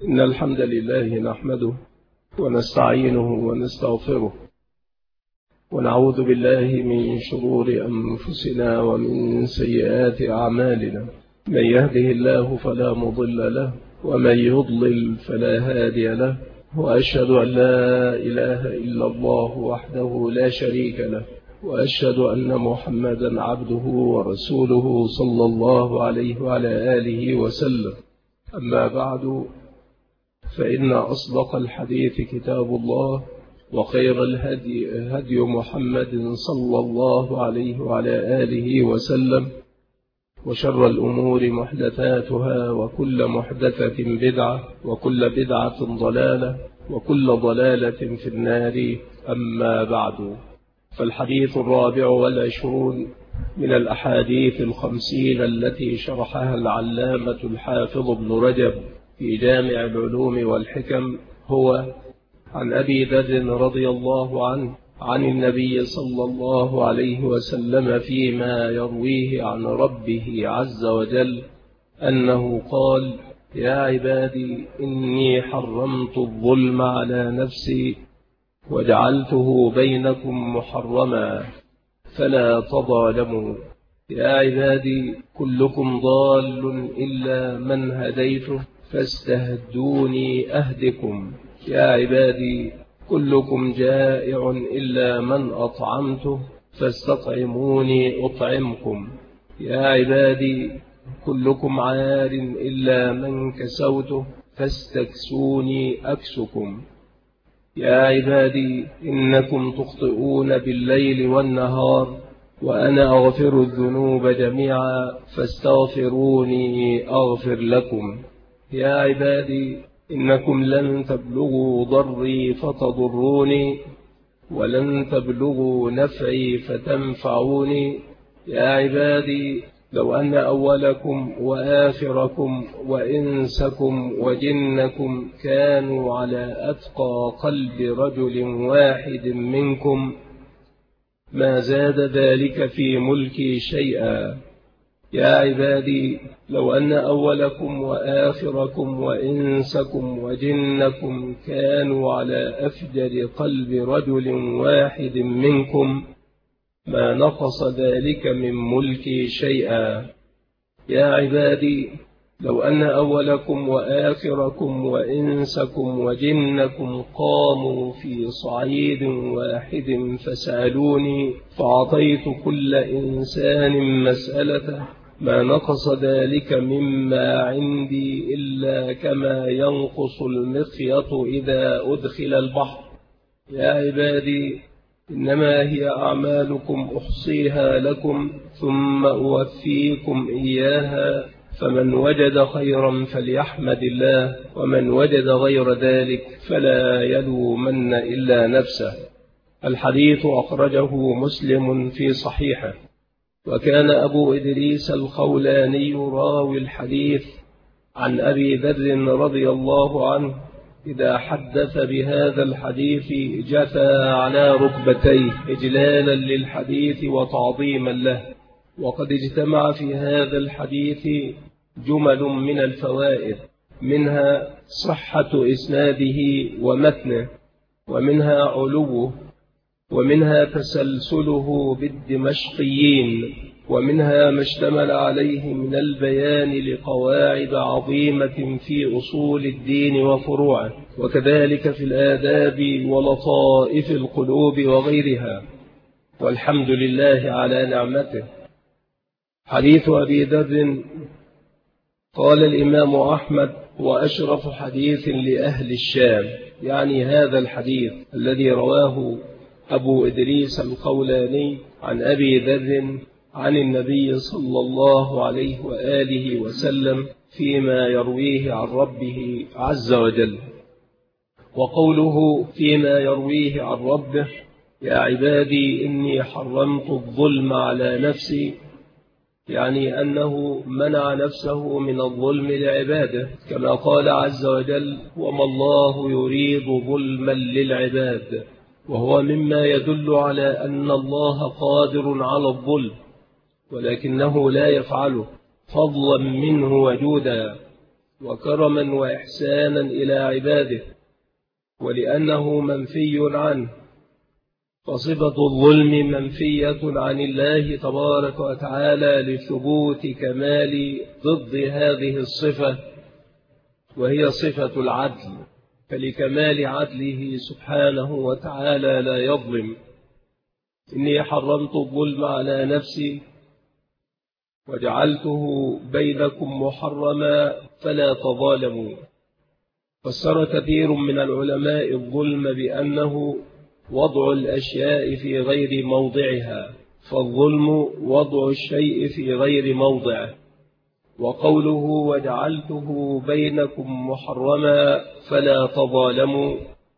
إن الحمد لله نحمده ونستعينه ونستغفره ونعوذ بالله من شرور أنفسنا ومن سيئات أعمالنا. من يهده الله فلا مضل له ومن يضلل فلا هادي له، وأشهد أن لا إله إلا الله وحده لا شريك له، وأشهد أن محمدا عبده ورسوله صلى الله عليه وعلى آله وسلم. أما بعد، فإن أصدق الحديث كتاب الله، وخير الهدي هدي محمد صلى الله عليه وعلى آله وسلم، وشر الأمور محدثاتها، وكل محدثة بدعة، وكل بدعة ضلالة، وكل ضلالة في النار. أما بعد، فالحديث 24 من الأحاديث 50 التي شرحها العلامة الحافظ ابن رجب في جامع العلوم والحكم هو عن أبي ذر رضي الله عنه عن النبي صلى الله عليه وسلم فيما يرويه عن ربه عز وجل أنه قال: يا عبادي إني حرمت الظلم على نفسي وجعلته بينكم محرما فلا تظالموا. يا عبادي كلكم ضال إلا من هديته فاستهدوني أهدكم. يا عبادي كلكم جائع إلا من أطعمته فاستطعموني أطعمكم. يا عبادي كلكم عار إلا من كسوته فاستكسوني أكسكم. يا عبادي إنكم تخطئون بالليل والنهار وأنا أغفر الذنوب جميعا فاستغفروني أغفر لكم. يا عبادي إنكم لن تبلغوا ضري فتضروني ولن تبلغوا نفعي فتنفعوني. يا عبادي لو أن أولكم وآخركم وإنسكم وجنكم كانوا على أتقى قلب رجل واحد منكم ما زاد ذلك في ملكي شيئا. يا عبادي لو أن أولكم وآخركم وإنسكم وجنكم كانوا على أفجر قلب رجل واحد منكم ما نقص ذلك من ملكي شيئا. يا عبادي لو أن أولكم وآخركم وإنسكم وجنكم قاموا في صعيد واحد فسألوني فأعطيت كل إنسان مسألته ما نقص ذلك مما عندي إلا كما ينقص المخيط إذا أدخل البحر. يا عبادي إنما هي أعمالكم أحصيها لكم ثم أوفيكم إياها، فمن وجد خيرا فليحمد الله، ومن وجد غير ذلك فلا يلومن إلا نفسه. الحديث أخرجه مسلم في صحيحه. وكان أبو إدريس الخولاني راوي الحديث عن أبي ذر رضي الله عنه إذا حدث بهذا الحديث جثى على ركبتيه إجلالا للحديث وتعظيما له. وقد اجتمع في هذا الحديث جمل من الفوائد، منها صحة إسناده ومتنه، ومنها علوه، ومنها تسلسله بالدمشقيين، ومنها ما اشتمل عليه من البيان لقواعد عظيمة في أصول الدين وفروعه، وكذلك في الآداب ولطائف القلوب وغيرها. والحمد لله على نعمته. حديث أبي ذر قال الإمام أحمد: وأشرف حديث لأهل الشام، يعني هذا الحديث الذي رواه أبو إدريس الخولاني عن أبي ذر عن النبي صلى الله عليه وآله وسلم فيما يرويه عن ربه عز وجل. وقوله فيما يرويه عن ربه: يا عبادي إني حرمت الظلم على نفسي، يعني أنه منع نفسه من الظلم لعباده، كما قال عز وجل: وما الله يريد ظلما للعباد، وهو مما يدل على أن الله قادر على الظلم ولكنه لا يفعله فضلا منه وجودا. وكرما وإحسانا إلى عباده، ولأنه منفي عنه، فصفة الظلم منفية عن الله تبارك وتعالى لثبوت كمال ضد هذه الصفة، وهي صفة العدل، فلكمال عدله سبحانه وتعالى لا يظلم. إني حرمت الظلم على نفسي وجعلته بينكم محرما فلا تظالموا. فسر كثير من العلماء الظلم بأنه وضع الأشياء في غير موضعها، فالظلم وضع الشيء في غير موضعه. وقوله وجعلته بينكم محرما فلا تظالموا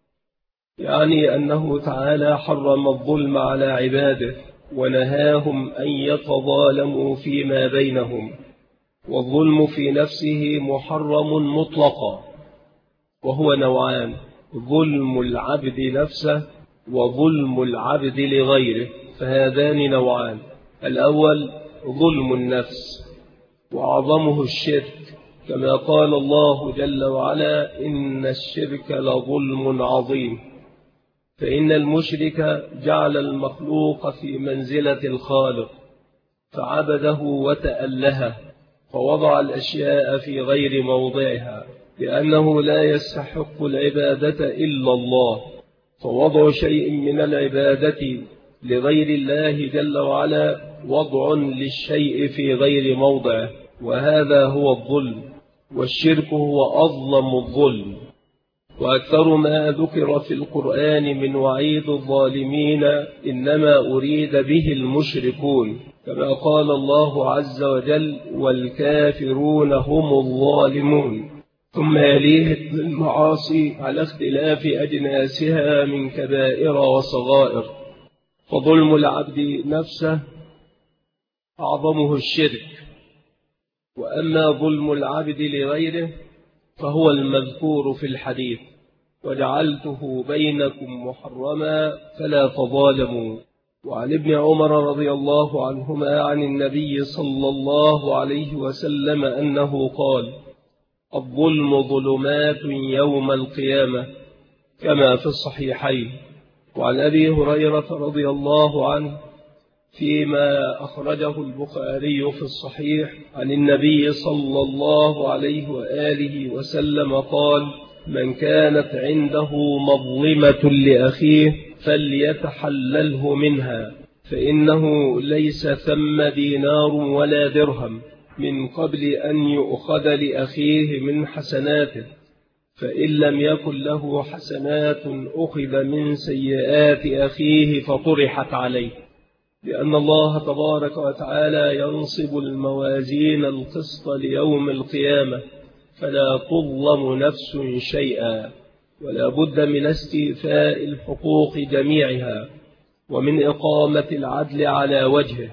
يعني أنه تعالى حرم الظلم على عباده ونهاهم أن يتظالموا فيما بينهم. والظلم في نفسه محرم مطلقا، وهو نوعان: ظلم العبد نفسه وظلم العبد لغيره، فهذان نوعان. الأول ظلم النفس، وأعظمه الشرك، كما قال الله جل وعلا: إن الشرك لظلم عظيم. فإن المشرك جعل المخلوق في منزلة الخالق فعبده وتألهه، فوضع الأشياء في غير موضعها، لأنه لا يستحق العبادة إلا الله، فوضع شيء من العبادة لغير الله جل وعلا وضع للشيء في غير موضعه، وهذا هو الظلم. والشرك هو أظلم الظلم. وأكثر ما ذكر في القرآن من وعيد الظالمين إنما أريد به المشركون، كما قال الله عز وجل: والكافرون هم الظالمون. ثم يليه المعاصي على اختلاف أجناسها من كبائر وصغائر. فظلم العبد نفسه أعظمه الشرك، وأما ظلم العبد لغيره فهو المذكور في الحديث: وجعلته بينكم محرما فلا تظالموا. وعن ابن عمر رضي الله عنهما عن النبي صلى الله عليه وسلم أنه قال: الظلم ظلمات يوم القيامة، كما في الصحيحين. وعن أبي هريرة رضي الله عنه فيما أخرجه البخاري في الصحيح عن النبي صلى الله عليه وآله وسلم قال: من كانت عنده مظلمة لأخيه فليتحلله منها، فإنه ليس ثم دينار ولا درهم من قبل أن يؤخذ لأخيه من حسناته، فإن لم يكن له حسنات أخذ من سيئات أخيه فطرحت عليه، لأن الله تبارك وتعالى ينصب الموازين القسط ليوم القيامة، فلا تظلم نفس شيئا، ولا بد من استيفاء الحقوق جميعها ومن إقامة العدل على وجهه.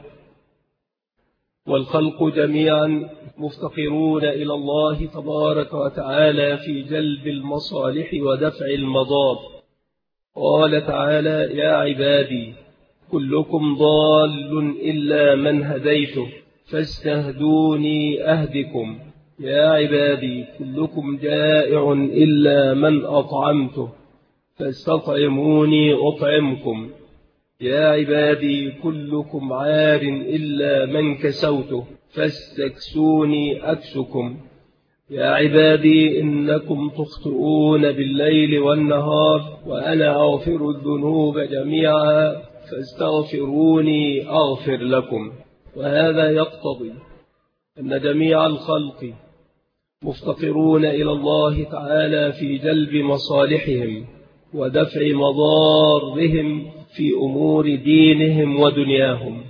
والخلق جميعا مفتقرون إلى الله تبارك وتعالى في جلب المصالح ودفع المضار. قال تعالى: يا عبادي كلكم ضال إلا من هديته فاستهدوني أهدكم. يا عبادي كلكم جائع إلا من أطعمته فاستطعموني أطعمكم. يا عبادي كلكم عار إلا من كسوته فاستكسوني أكسكم. يا عبادي إنكم تخطئون بالليل والنهار وأنا أغفر الذنوب جميعا فاستغفروني أغفر لكم. وهذا يقتضي أن جميع الخلق مفتقرون إلى الله تعالى في جلب مصالحهم ودفع مضارهم في أمور دينهم ودنياهم،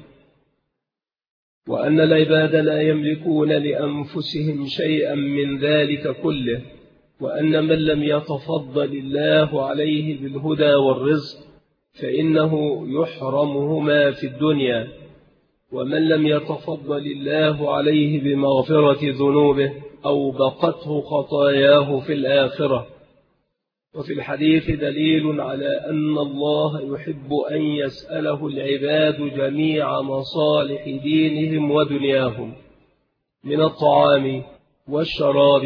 وأن العباد لا يملكون لأنفسهم شيئا من ذلك كله، وأن من لم يتفضل الله عليه بالهدى والرزق فإنه يحرمهما في الدنيا، ومن لم يتفضل الله عليه بمغفرة ذنوبه أوبقته خطاياه في الآخرة. وفي الحديث دليل على أن الله يحب أن يسأله العباد جميع مصالح دينهم ودنياهم من الطعام والشراب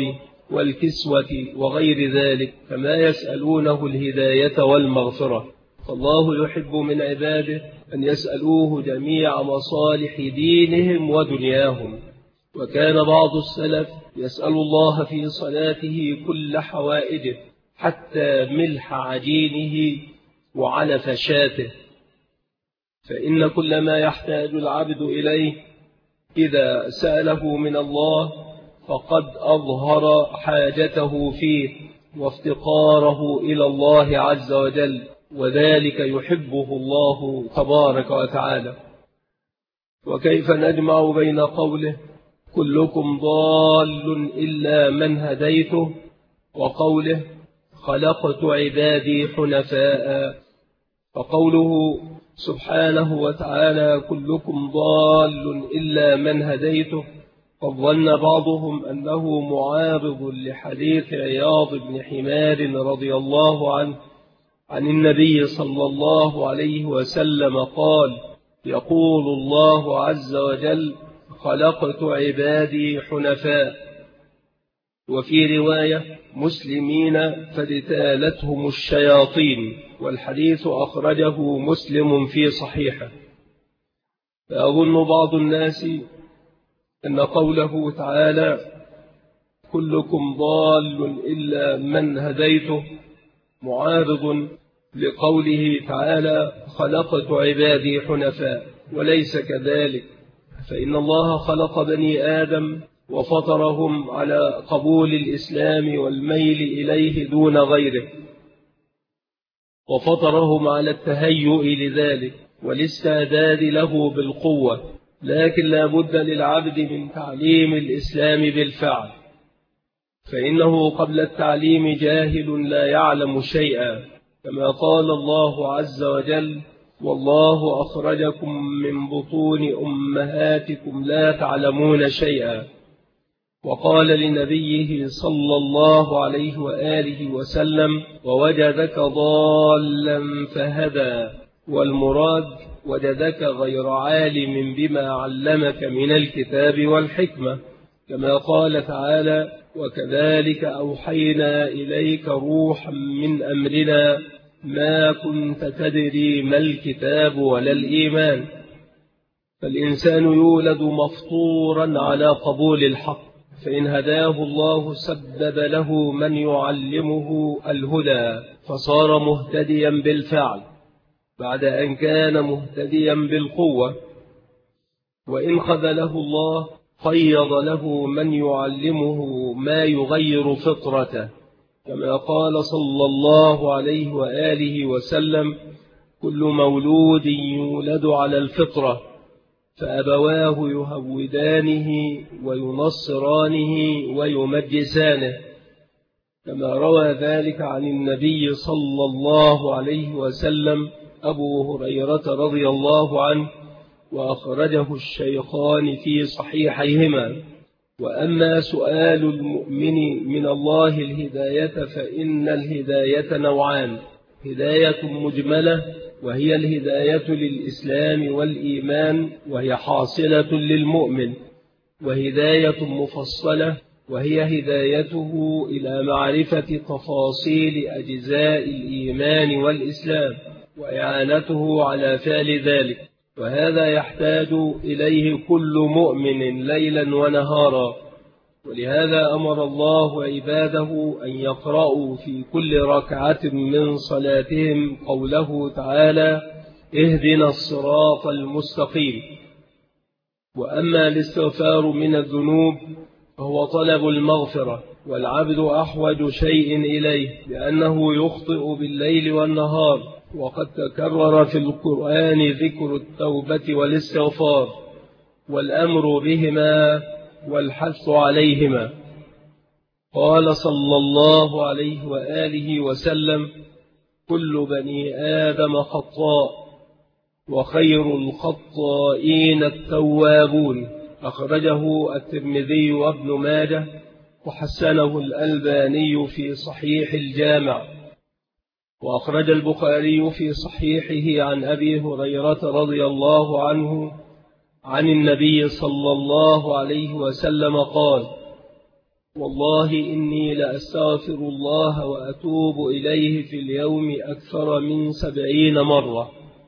والكسوة وغير ذلك، كما يسألونه الهداية والمغفرة. فالله يحب من عباده أن يسألوه جميع مصالح دينهم ودنياهم. وكان بعض السلف يسأل الله في صلاته كل حوائجه، حتى ملح عجينه وعلف شاته، فإن كل ما يحتاج العبد إليه إذا سأله من الله فقد أظهر حاجته فيه وافتقاره إلى الله عز وجل، وذلك يحبه الله تبارك وتعالى. وكيف نجمع بين قوله كلكم ضال إلا من هديته وقوله خلقت عبادي حنفاء؟ فقوله سبحانه وتعالى كلكم ضال إلا من هديته، قد ظن بعضهم أنه معارض لحديث عياض بن حمار رضي الله عنه عن النبي صلى الله عليه وسلم قال: يقول الله عز وجل خلقت عبادي حنفاء. وفي رواية مسلمين فاجتالتهم الشياطين، والحديث أخرجه مسلم في صحيحه. فأظن بعض الناس أن قوله تعالى كلكم ضال إلا من هديته معارض لقوله تعالى خلقت عبادي حنفاء، وليس كذلك، فإن الله خلق بني آدم وفطرهم على قبول الإسلام والميل إليه دون غيره، وفطرهم على التهيؤ لذلك والاستعداد له بالقوة، لكن لا بد للعبد من تعليم الإسلام بالفعل، فإنه قبل التعليم جاهل لا يعلم شيئا، كما قال الله عز وجل والله أخرجكم من بطون أمهاتكم لا تعلمون شيئا. وقال لنبيه صلى الله عليه وآله وسلم ووجدك ضالا فهدى، والمراد وجدك غير عالم بما علمك من الكتاب والحكمة، كما قال تعالى وكذلك أوحينا إليك روحا من أمرنا ما كنت تدري ما الكتاب ولا الإيمان. فالإنسان يولد مفطورا على قبول الحق، فإن هداه الله سبب له من يعلمه الهدى فصار مهتديا بالفعل بعد أن كان مهتديا بالقوة، وإن خذله الله قيض له من يعلمه ما يغير فطرته، كما قال صلى الله عليه وآله وسلم كل مولود يولد على الفطرة فأبواه يهودانه وينصرانه ويمجسانه، كما روى ذلك عن النبي صلى الله عليه وسلم أبو هريرة رضي الله عنه، وأخرجه الشيخان في صحيحيهما. وأما سؤال المؤمن من الله الهداية فإن الهداية نوعان: هداية مجملة وهي الهداية للإسلام والإيمان وهي حاصلة للمؤمن، وهداية مفصلة وهي هدايته إلى معرفة تفاصيل أجزاء الإيمان والإسلام وإعانته على فعل ذلك، وهذا يحتاج إليه كل مؤمن ليلا ونهارا. ولهذا أمر الله عباده أن يقرأوا في كل ركعة من صلاتهم قوله تعالى اهدنا الصراط المستقيم. وأما الاستغفار من الذنوب فهو طلب المغفرة، والعبد أحوج شيء إليه لأنه يخطئ بالليل والنهار، وقد تكرر في القرآن ذكر التوبة والاستغفار والأمر بهما والحث عليهما. قال صلى الله عليه وآله وسلم كل بني آدم خطاء وخير الخطائين التوابون، أخرجه الترمذي وابن ماجه وحسنه الألباني في صحيح الجامع. وأخرج البخاري في صحيحه عن أبي هريرة رضي الله عنه عن النبي صلى الله عليه وسلم قال والله إني لأستغفر الله وأتوب إليه في اليوم أكثر من 70 مرة،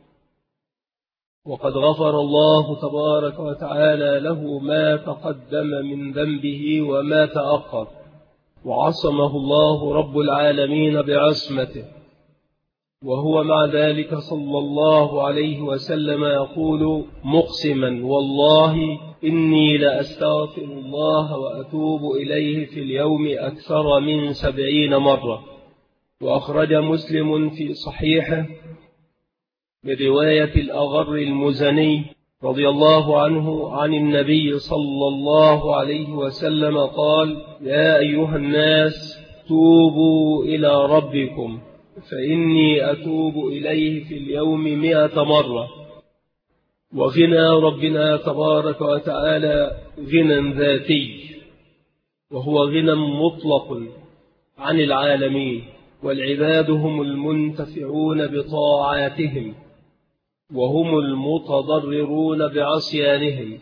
وقد غفر الله تبارك وتعالى له ما تقدم من ذنبه وما تأخر، وعصمه الله رب العالمين بعصمته. وهو مع ذلك صلى الله عليه وسلم يقول مقسما: والله إني لأستغفر الله وأتوب إليه في اليوم أكثر من 70 مرة. وأخرج مسلم في صحيحه برواية الأغر المزني رضي الله عنه عن النبي صلى الله عليه وسلم قال: يا أيها الناس توبوا إلى ربكم فإني أتوب إليه في اليوم 100 مرة. وغنى ربنا تبارك وتعالى غنى ذاتي، وهو غنى مطلق عن العالمين، والعباد هم المنتفعون بطاعاتهم وهم المتضررون بعصيانهم،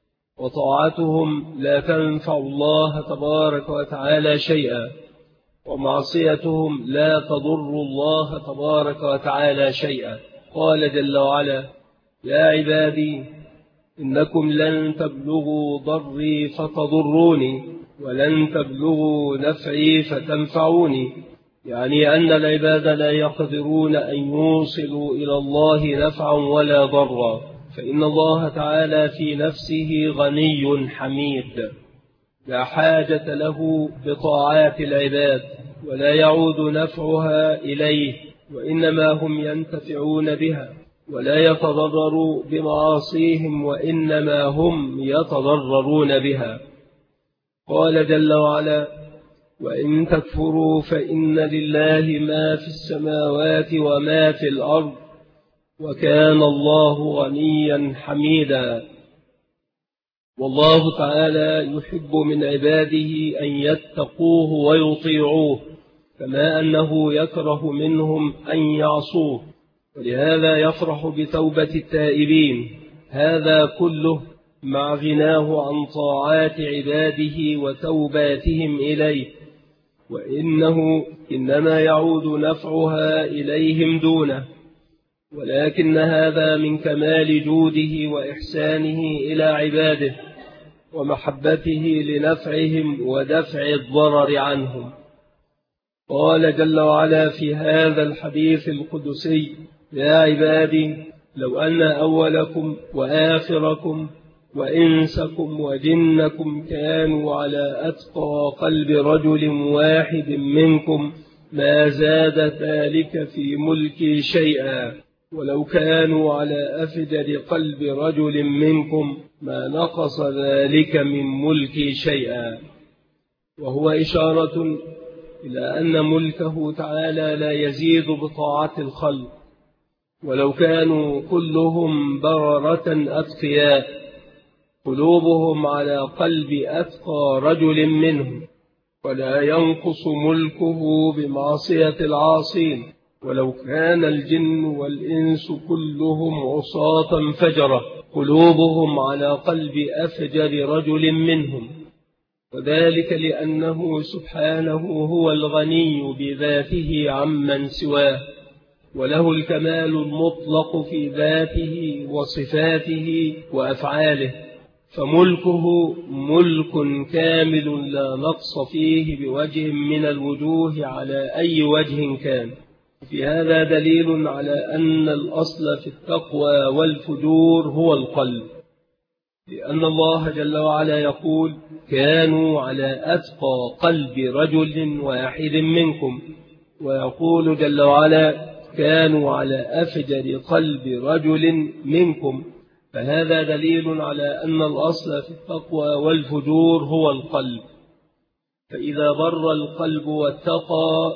وطاعتهم لا تنفع الله تبارك وتعالى شيئا، ومعصيتهم لا تضر الله تبارك وتعالى شيئا. قال جل وعلا: يا عبادي إنكم لن تبلغوا ضري فتضروني ولن تبلغوا نفعي فتنفعوني، يعني أن العباد لا يقدرون أن يوصلوا إلى الله نفعا ولا ضرا، فإن الله تعالى في نفسه غني حميد لا حاجة له بطاعات العباد، ولا يعود نفعها إليه، وإنما هم ينتفعون بها، ولا يتضرروا بمعاصيهم وإنما هم يتضررون بها. قال جل وعلا: وإن تكفروا فإن لله ما في السماوات وما في الأرض وكان الله غنيا حميدا. والله تعالى يحب من عباده أن يتقوه ويطيعوه، كما أنه يكره منهم أن يعصوه، ولهذا يفرح بتوبة التائبين. هذا كله مع غناه عن طاعات عباده وتوباتهم إليه، وإنه إنما يعود نفعها إليهم دونه، ولكن هذا من كمال جوده وإحسانه إلى عباده ومحبته لنفعهم ودفع الضرر عنهم. قال جل وعلا في هذا الحديث القدسي: يا عبادي لو أن أولكم وآخركم وإنسكم وجنكم كانوا على أتقى قلب رجل واحد منكم ما زاد ذلك في ملكي شيئا، ولو كانوا على أفجر قلب رجل منكم ما نقص ذلك من ملكي شيئا. وهو إشارة إلى أن ملكه تعالى لا يزيد بطاعة الخلق، ولو كانوا كلهم بررة أتقياء قلوبهم على قلب أتقى رجل منهم، ولا ينقص ملكه بمعصية العاصين، ولو كان الجن والإنس كلهم عصاة فجرة قلوبهم على قلب أفجر رجل منهم، وذلك لأنه سبحانه هو الغني بذاته عمن سواه، وله الكمال المطلق في ذاته وصفاته وأفعاله، فملكه ملك كامل لا نقص فيه بوجه من الوجوه على أي وجه كان. في هذا دليل على أن الأصل في التقوى والفجور هو القلب، لأن الله جل وعلا يقول: كانوا على أتقى قلب رجل واحد منكم، ويقول جل وعلا: كانوا على أفجر قلب رجل منكم. فهذا دليل على أن الأصل في التقوى والفجور هو القلب، فإذا بر القلب واتقى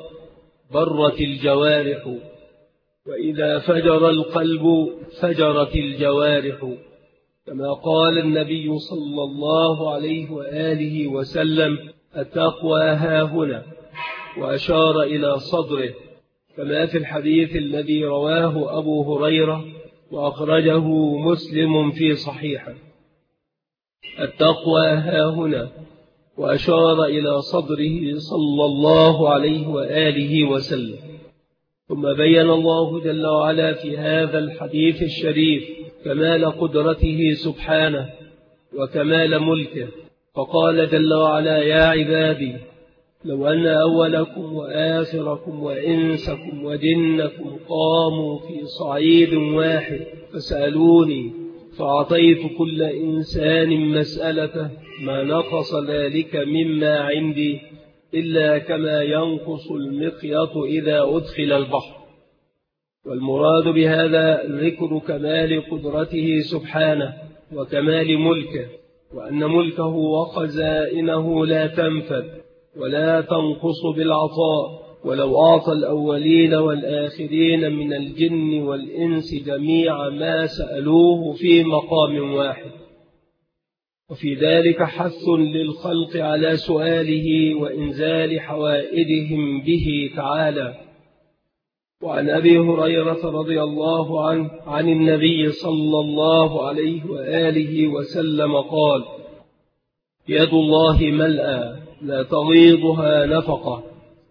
برت الجوارح، وإذا فجر القلب فجرت الجوارح، كما قال النبي صلى الله عليه وآله وسلم: التقوى هاهنا، وأشار إلى صدره، كما في الحديث الذي رواه أبو هريرة وأخرجه مسلم في صحيحه: التقوى هاهنا، وأشار إلى صدره صلى الله عليه وآله وسلم. ثم بين الله جل وعلا في هذا الحديث الشريف كمال قدرته سبحانه وكمال ملكه، فقال جل وعلا: يا عبادي لو أن أولكم وآخركم وإنسكم وجنكم قاموا في صعيد واحد فسألوني فأعطيت كل إنسان مسألته ما نقص ذلك مما عندي إلا كما ينقص المخيط إذا أدخل البحر. والمراد بهذا ذكر كمال قدرته سبحانه وكمال ملكه، وأن ملكه وخزائنه لا تنفد ولا تنقص بالعطاء، ولو أعطى الأولين والآخرين من الجن والإنس جميع ما سألوه في مقام واحد. وفي ذلك حث للخلق على سؤاله وإنزال حوائجهم به تعالى. وعن أبي هريرة رضي الله عنه عن النبي صلى الله عليه وآله وسلم قال: يد الله ملأى لا تغيضها نفقة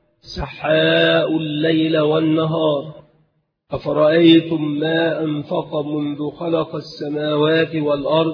سحاء الليل والنهار، أفرأيتم ما أنفق منذ خلق السماوات والأرض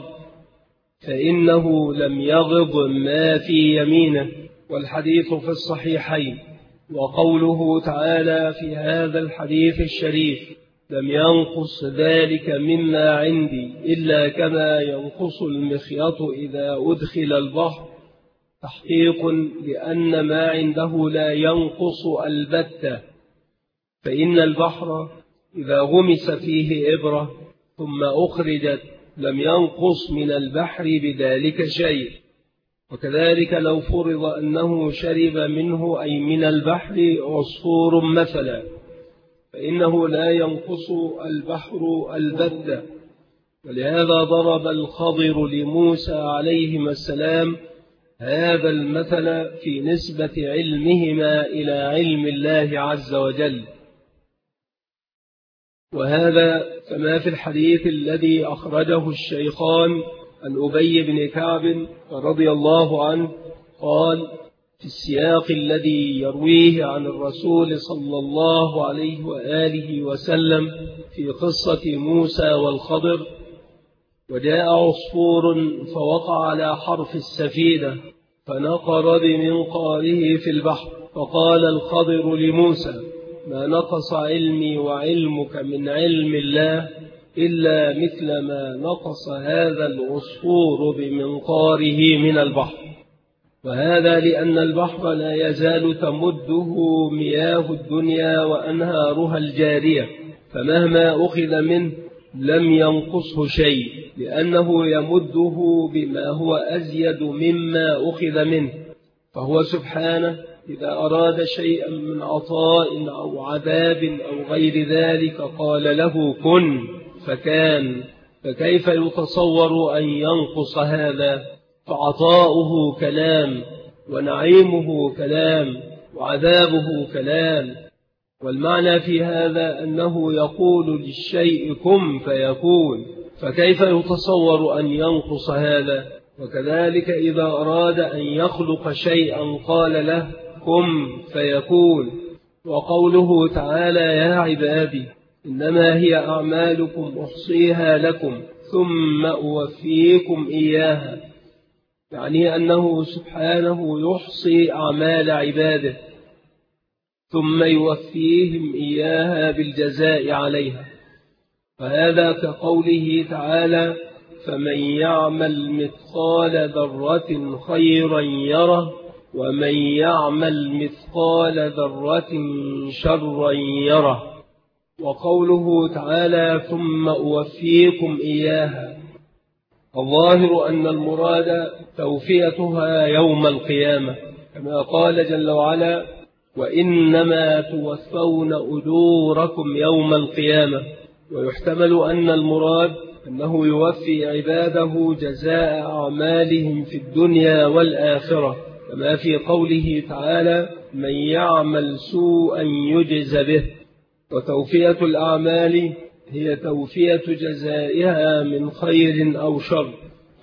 فإنه لم يغض ما في يمينه. والحديث في الصحيحين. وقوله تعالى في هذا الحديث الشريف: لم ينقص ذلك مما عندي إلا كما ينقص المخيط إذا أدخل البحر، تحقيق لأن ما عنده لا ينقص البتة، فإن البحر إذا غمس فيه إبرة ثم أخرجت لم ينقص من البحر بذلك شيء. وكذلك لو فرض أنه شرب منه أي من البحر عصفور مثلا فإنه لا ينقص البحر البتة. ولهذا ضرب الخضر لموسى عليهما السلام هذا المثل في نسبة علمهما إلى علم الله عز وجل. وهذا كما في الحديث الذي أخرجه الشيخان عن أبي بن كعب رضي الله عنه قال في السياق الذي يرويه عن الرسول صلى الله عليه وآله وسلم في قصة موسى والخضر: وجاء عصفور فوقع على حرف السفينة فنقر بمنقاره في البحر، فقال الخضر لموسى: ما نقص علمي وعلمك من علم الله إلا مثل ما نقص هذا العصفور بمنقاره من البحر. وهذا لأن البحر لا يزال تمده مياه الدنيا وأنهارها الجارية، فمهما أخذ منه لم ينقصه شيء، لأنه يمده بما هو أزيد مما أخذ منه. فهو سبحانه إذا أراد شيئا من عطاء أو عذاب أو غير ذلك قال له كن فكان، فكيف يتصور أن ينقص هذا؟ فعطاؤه كلام، ونعيمه كلام، وعذابه كلام. والمعنى في هذا أنه يقول للشيء كن فيكون، فكيف يتصور أن ينقص هذا؟ وكذلك إذا أراد أن يخلق شيئا قال له كن فيكون. وقوله تعالى: يا عبادي إنما هي أعمالكم أحصيها لكم ثم أوفيكم إياها، يعني أنه سبحانه يحصي أعمال عباده ثم يوفيهم إياها بالجزاء عليها. فهذا كقوله تعالى: فمن يعمل مثقال ذرة خيرا يره ومن يعمل مثقال ذرة شرا يره. وقوله تعالى: ثم أوفيكم إياها، الظاهر أن المراد توفيتها يوم القيامة، كما قال جل وعلا: وإنما توفون أجوركم يوم القيامة. ويحتمل أن المراد أنه يوفي عباده جزاء أعمالهم في الدنيا والآخرة، كما في قوله تعالى: من يعمل سوءا يجز به. وتوفية الأعمال هي توفية جزائها من خير أو شر،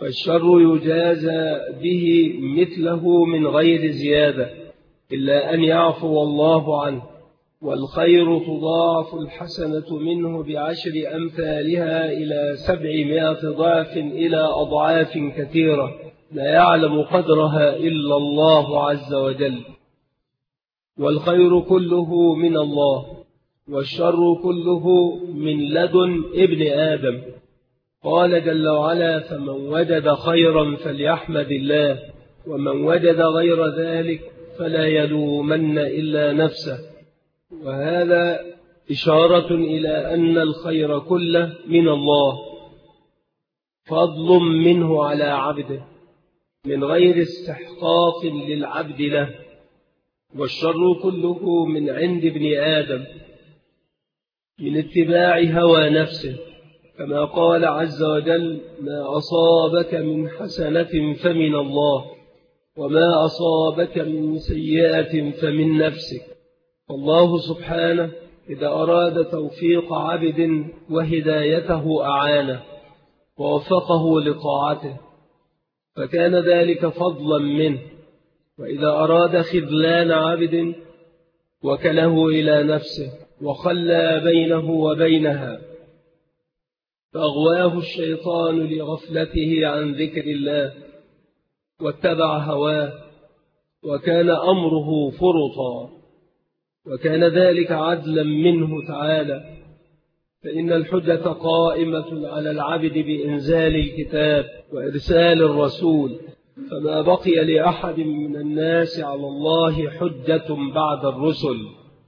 فالشر يجازى به مثله من غير زيادة إلا أن يعفو الله عنه، والخير تضاعف الحسنة منه ب10 أمثالها إلى 700 ضعف إلى أضعاف كثيرة لا يعلم قدرها إلا الله عز وجل. والخير كله من الله، والشر كله من لدن ابن آدم. قال جل وعلا: فمن وجد خيرا فليحمد الله، ومن وجد غير ذلك فلا يلومن إلا نفسه. وهذا إشارة إلى أن الخير كله من الله، فضل منه على عبده من غير استحقاق للعبد له، والشر كله من عند ابن آدم من اتباع هوى نفسه، كما قال عز وجل: ما أصابك من حسنة فمن الله، وما أصابك من سيئة فمن نفسك. فالله سبحانه إذا أراد توفيق عبد وهدايته أعانه ووفقه لطاعته، فكان ذلك فضلا منه. وإذا أراد خذلان عبد وكله إلى نفسه وخلى بينه وبينها، فأغواه الشيطان لغفلته عن ذكر الله واتبع هواه، وكان أمره فرطا، وكان ذلك عدلا منه تعالى. فإن الحجة قائمة على العبد بإنزال الكتاب وإرسال الرسول، فما بقي لأحد من الناس على الله حجة بعد الرسل.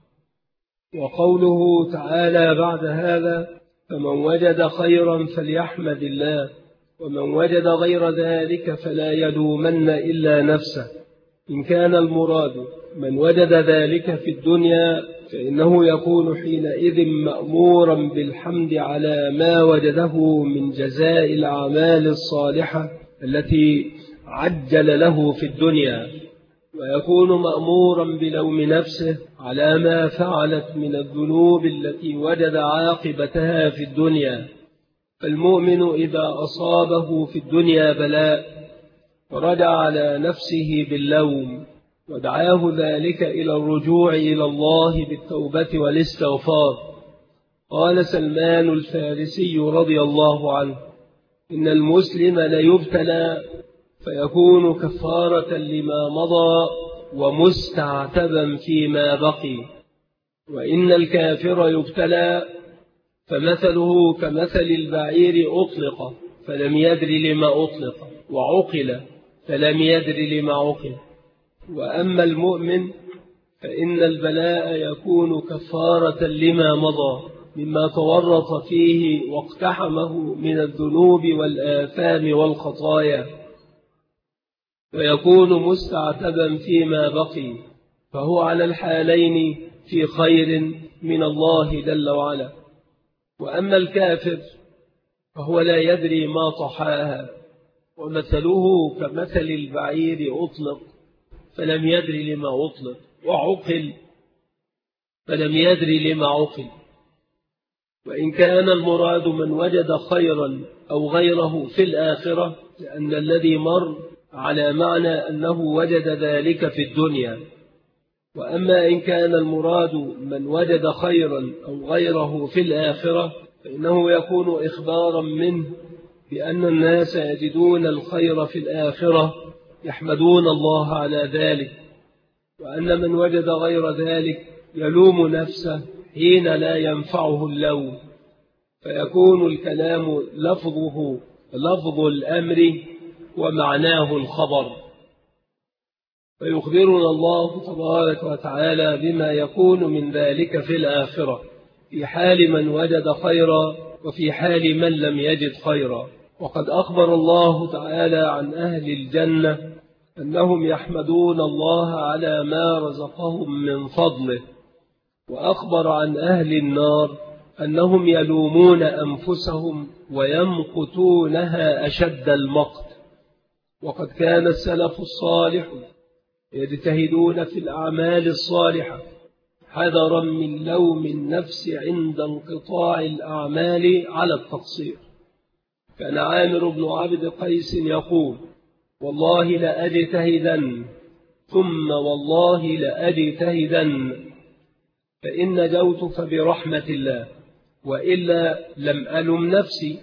وقوله تعالى بعد هذا: فمن وجد خيرا فليحمد الله، ومن وجد غير ذلك فلا يلومن إلا نفسه. إن كان المراد من وجد ذلك في الدنيا فإنه يكون حينئذ مأمورا بالحمد على ما وجده من جزاء الأعمال الصالحة التي عجل له في الدنيا، ويكون مأمورا بلوم نفسه على ما فعلت من الذنوب التي وجد عاقبتها في الدنيا. فالمؤمن إذا أصابه في الدنيا بلاء ورجع على نفسه باللوم ودعاه ذلك إلى الرجوع إلى الله بالتوبة والاستغفار. قال سلمان الفارسي رضي الله عنه: إن المسلم ليبتلى فيكون كفارة لما مضى ومستعتبا فيما بقي، وإن الكافر يبتلى فمثله كمثل البعير أطلق فلم يدر لما أطلق، وعقل فلم يدر لما عقل. وأما المؤمن فإن البلاء يكون كفارة لما مضى مما تورط فيه واقتحمه من الذنوب والآثام والخطايا، ويكون مستعتبا فيما بقي، فهو على الحالين في خير من الله جل وعلا. وأما الكافر فهو لا يدري ما طحاها، ومثله كمثل البعير أطلق فلم يدري لما أطلق، وعقل فلم يدري لما عقل. وإن كان المراد من وجد خيرا أو غيره في الآخرة، لأن الذي مر على معنى أنه وجد ذلك في الدنيا. وأما إن كان المراد من وجد خيرا أو غيره في الآخرة، فإنه يكون إخبارا منه بأن الناس يجدون الخير في الآخرة يحمدون الله على ذلك، وأن من وجد غير ذلك يلوم نفسه حين لا ينفعه اللوم، فيكون الكلام لفظه لفظ الأمر ومعناه الخبر. فيخبرنا الله تبارك وتعالى بما يكون من ذلك في الآخرة، في حال من وجد خيرا وفي حال من لم يجد خيرا. وقد أخبر الله تعالى عن أهل الجنة أنهم يحمدون الله على ما رزقهم من فضله، وأخبر عن أهل النار أنهم يلومون أنفسهم ويمقتونها أشد المقت. وقد كان السلف الصالح يجتهدون في الأعمال الصالحة حذرا من لوم النفس عند انقطاع الأعمال على التقصير، كان عامر بن عبد قيس يقول: والله لأجتهدن ثم والله لأجتهدن، فإن نجوت فبرحمة الله، وإلا لم ألم نفسي.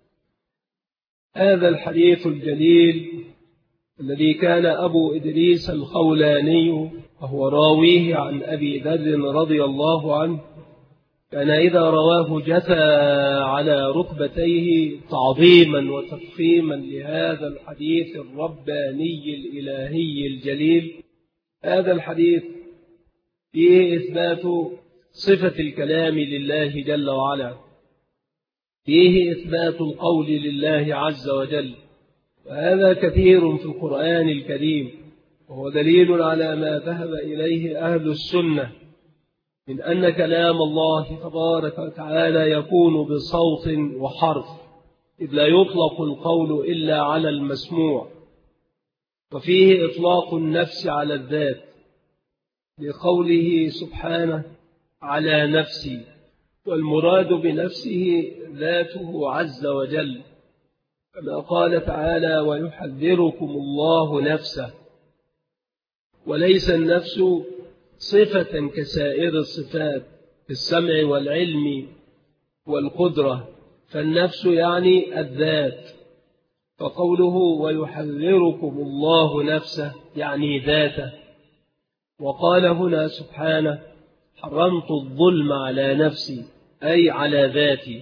هذا الحديث الجليل الذي كان أبو إدريس الخولاني وهو راويه عن أبي ذر رضي الله عنه كان إذا رواه جثى على ركبتيه تعظيما وتفخيما لهذا الحديث الرباني الإلهي الجليل. هذا الحديث فيه إثبات صفة الكلام لله جل وعلا، فيه إثبات القول لله عز وجل، وهذا كثير في القرآن الكريم، وهو دليل على ما ذهب إليه أهل السنة من أن كلام الله تبارك وتعالى يكون بصوت وحرف، إذ لا يطلق القول إلا على المسموع. وفيه إطلاق النفس على الذات لقوله سبحانه: على نفسي، والمراد بنفسه ذاته عز وجل، كما قال تعالى: ويحذركم الله نفسه. وليس النفس صفة كسائر الصفات في السمع والعلم والقدرة، فالنفس يعني الذات، فقوله ويحذركم الله نفسه يعني ذاته. وقال هنا سبحانه: حرمت الظلم على نفسي، أي على ذاتي.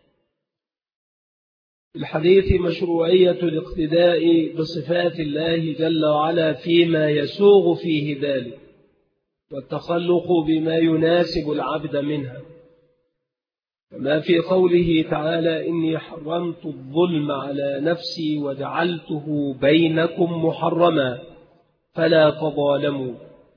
الحديث مشروعية الاقتداء بصفات الله جل وعلا فيما يسوغ فيه ذلك، والتخلق بما يناسب العبد منها، كما في قوله تعالى: إني حرمت الظلم على نفسي وجعلته بينكم محرما فلا تظالموا.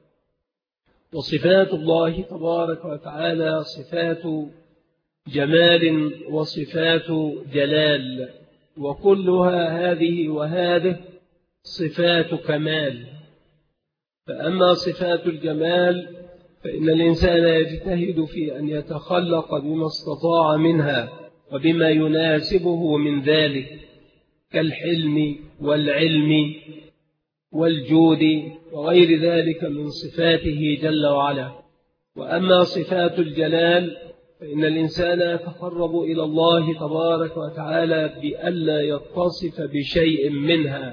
وصفات الله تبارك وتعالى صفات جمال وصفات جلال، وكلها هذه وهذه صفات كمال. فأما صفات الجمال فإن الإنسان يجتهد في أن يتخلق بما استطاع منها وبما يناسبه من ذلك، كالحلم والعلم والجود وغير ذلك من صفاته جل وعلا. وأما صفات الجلال فإن الإنسان يتقرب إلى الله تبارك وتعالى بألا يتصف بشيء منها،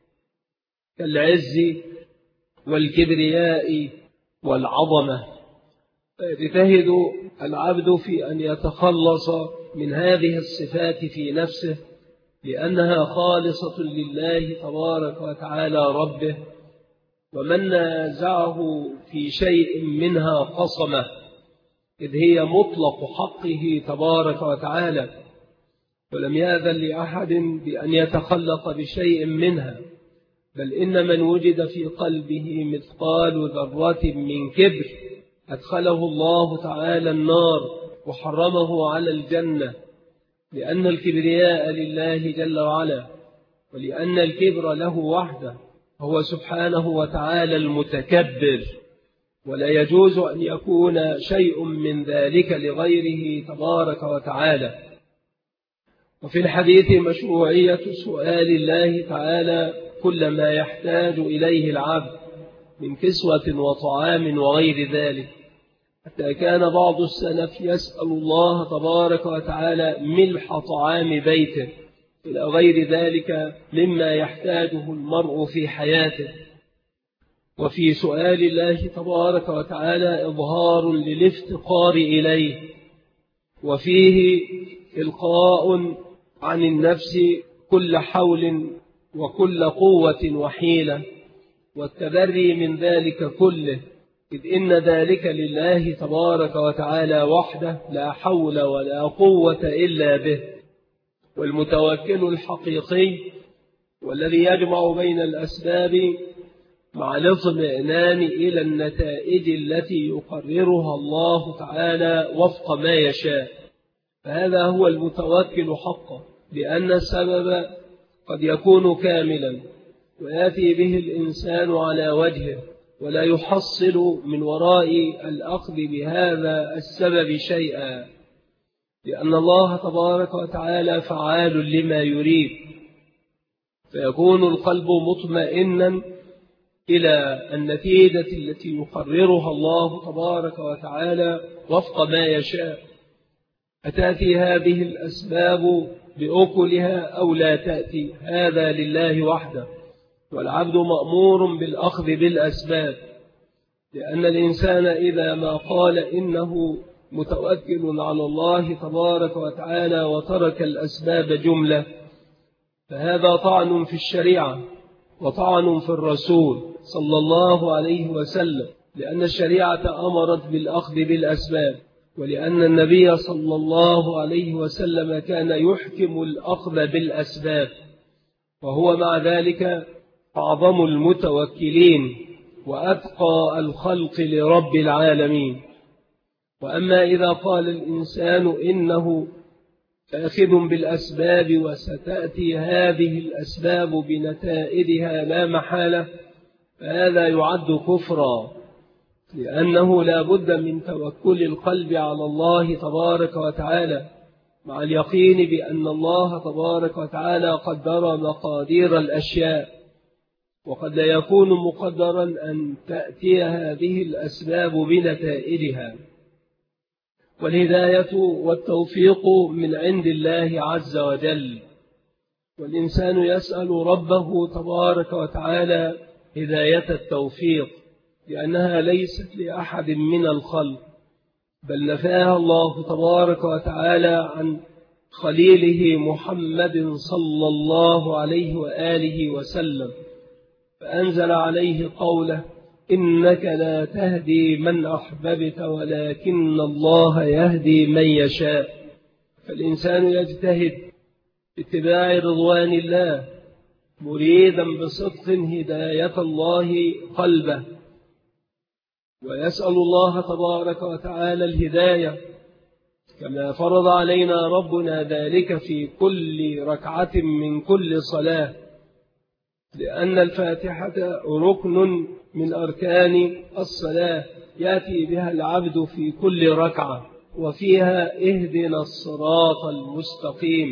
كالعز والكبرياء والعظمة، فيجتهد العبد في أن يتخلص من هذه الصفات في نفسه، لأنها خالصة لله تبارك وتعالى ربه، ومن نازعه في شيء منها قصمه، إذ هي مطلق حقه تبارك وتعالى، ولم يأذن لأحد بأن يتخلق بشيء منها، بل إن من وجد في قلبه مثقال ذرة من كبر أدخله الله تعالى النار وحرمه على الجنة، لأن الكبرياء لله جل وعلا، ولأن الكبر له وحده، هو سبحانه وتعالى المتكبر، ولا يجوز أن يكون شيء من ذلك لغيره تبارك وتعالى. وفي الحديث مشروعية سؤال الله تعالى كل ما يحتاج إليه العبد من كسوة وطعام وغير ذلك، حتى كان بعض السلف يسأل الله تبارك وتعالى ملح طعام بيته إلى غير ذلك مما يحتاجه المرء في حياته. وفي سؤال الله تبارك وتعالى إظهار للافتقار إليه، وفيه إلقاء عن النفس كل حول وكل قوة وحيلة، والتبري من ذلك كله، إذ إن ذلك لله تبارك وتعالى وحده، لا حول ولا قوة إلا به. والمتوكل الحقيقي والذي يجمع بين الأسباب مع الاطمئنان إلى النتائج التي يقررها الله تعالى وفق ما يشاء، فهذا هو المتوكل حقا، لأن السبب قد يكون كاملا ويأتي به الإنسان على وجهه، ولا يحصل من وراء الأخذ بهذا السبب شيئا، لأن الله تبارك وتعالى فعال لما يريد، فيكون القلب مطمئنا إلى النتيجة التي يقررها الله تبارك وتعالى وفق ما يشاء، أتأتي هذه الأسباب بأكلها أو لا تأتي، هذا لله وحده، والعبد مأمور بالأخذ بالأسباب، لأن الإنسان إذا ما قال إنه متوكل على الله تبارك وتعالى وترك الأسباب جملة، فهذا طعن في الشريعة وطعن في الرسول صلى الله عليه وسلم، لأن الشريعة أمرت بالأخذ بالأسباب، ولأن النبي صلى الله عليه وسلم كان يحكم الأخذ بالأسباب، وهو مع ذلك أعظم المتوكلين وأتقى الخلق لرب العالمين. وأما إذا قال الإنسان إنه آخذ بالأسباب وستأتي هذه الأسباب بنتائجها لا محالة، فهذا يعد كفرا، لأنه لا بد من توكل القلب على الله تبارك وتعالى مع اليقين بأن الله تبارك وتعالى قدر مقادير الأشياء، وقد لا يكون مقدرا أن تأتي هذه الأسباب بنتائجها. والهداية والتوفيق من عند الله عز وجل، والإنسان يسأل ربه تبارك وتعالى هداية التوفيق، لأنها ليست لأحد من الخلق، بل نفاها الله تبارك وتعالى عن خليله محمد صلى الله عليه وآله وسلم، فأنزل عليه قوله: إنك لا تهدي من أحببت ولكن الله يهدي من يشاء. فالإنسان يجتهد اتباع رضوان الله مريدا بصدق هداية الله قلبه، ويسأل الله تبارك وتعالى الهداية كما فرض علينا ربنا ذلك في كل ركعة من كل صلاة، لأن الفاتحة ركن من أركان الصلاة يأتي بها العبد في كل ركعة، وفيها اهدنا الصراط المستقيم.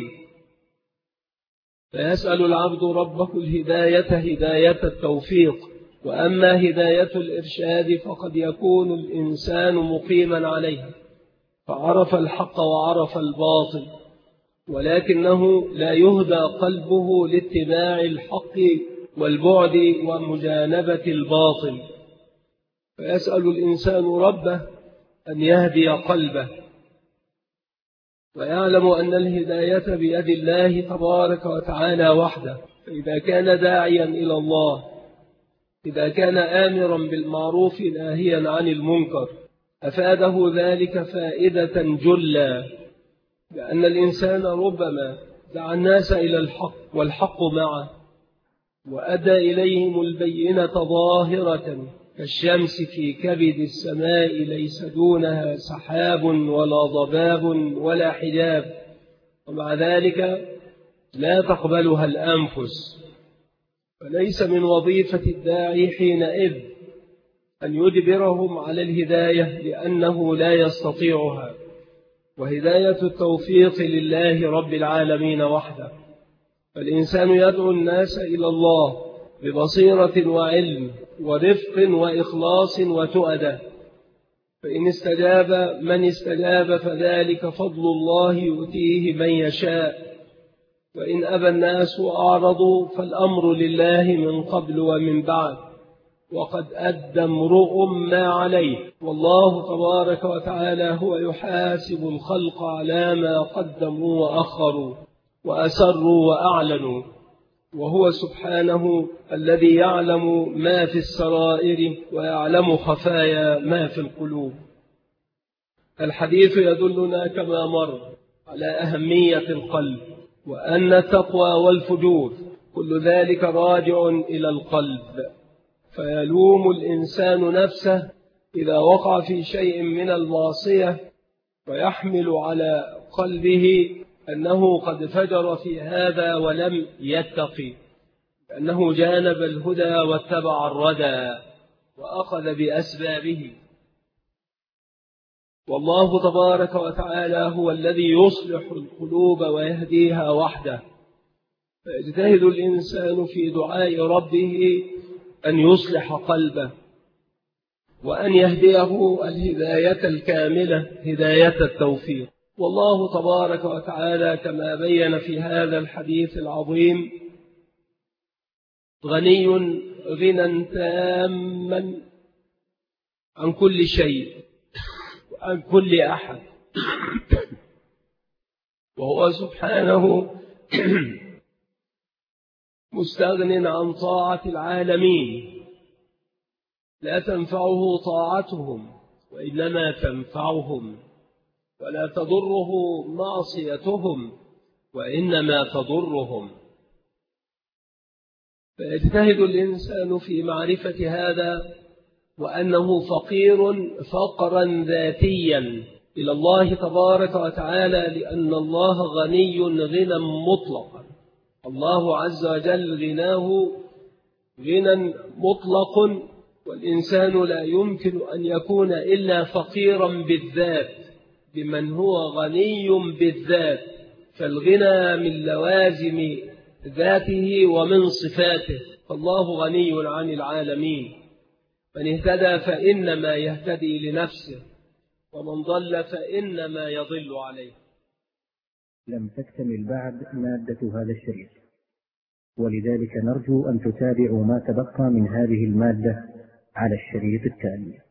فيسأل العبد ربه الهداية هداية التوفيق. وأما هداية الإرشاد فقد يكون الإنسان مقيما عليها فعرف الحق وعرف الباطل، ولكنه لا يهدى قلبه لاتباع الحق والبعد ومجانبة الباطل. فيسأل الإنسان ربه أن يهدي قلبه، ويعلم أن الهداية بيد الله تبارك وتعالى وحده. فإذا كان داعيا إلى الله، إذا كان آمرا بالمعروف ناهيا عن المنكر، أفاده ذلك فائدة جلة، لأن الإنسان ربما دعا الناس إلى الحق والحق معه، وأدى إليهم البينة ظاهرة كالشمس في كبد السماء ليس دونها سحاب ولا ضباب ولا حجاب، ومع ذلك لا تقبلها الأنفس. فليس من وظيفة الداعي حينئذ أن يجبرهم على الهداية لأنه لا يستطيعها، وهداية التوفيق لله رب العالمين وحده. فالإنسان يدعو الناس إلى الله ببصيرة وعلم ورفق وإخلاص وتؤدة، فإن استجاب من استجاب فذلك فضل الله يؤتيه من يشاء، وإن أبى الناس وأعرضوا فالأمر لله من قبل ومن بعد، وقد أدى امرؤ ما عليه، والله تبارك وتعالى هو يحاسب الخلق على ما قدموا وأخروا وأسروا وأعلنوا، وهو سبحانه الذي يعلم ما في السرائر ويعلم خفايا ما في القلوب. الحديث يدلنا كما مر على أهمية القلب، وأن التقوى والفجور كل ذلك راجع إلى القلب، فيلوم الإنسان نفسه إذا وقع في شيء من المعصية، ويحمل على قلبه أنه قد فجر في هذا ولم يتقي، لأنه جانب الهدى واتبع الردى وأخذ بأسبابه. والله تبارك وتعالى هو الذي يصلح القلوب ويهديها وحده، فيجتهد الإنسان في دعاء ربه أن يصلح قلبه وأن يهديه الهداية الكاملة، هداية التوفيق. والله تبارك وتعالى كما بين في هذا الحديث العظيم غني غنى تاما عن كل شيء وعن كل أحد، وهو سبحانه مستغن عن طاعة العالمين، لا تنفعه طاعتهم وإنما تنفعهم، ولا تضره معصيتهم وإنما تضرهم. فيجتهد الإنسان في معرفة هذا، وأنه فقير فقرا ذاتيا إلى الله تبارك وتعالى، لأن الله غني غنى مطلقا. الله عز وجل غناه غنى مطلق، والإنسان لا يمكن أن يكون إلا فقيرا بالذات بمن هو غني بالذات، فالغنى من لوازم ذاته ومن صفاته، فالله غني عن العالمين. من اهتدى فإنما يهتدي لنفسه، ومن ضل فإنما يضل عليه. لم تكتمل بعد مادة هذا الشريط، ولذلك نرجو أن تتابعوا ما تبقى من هذه المادة على الشريط التالي.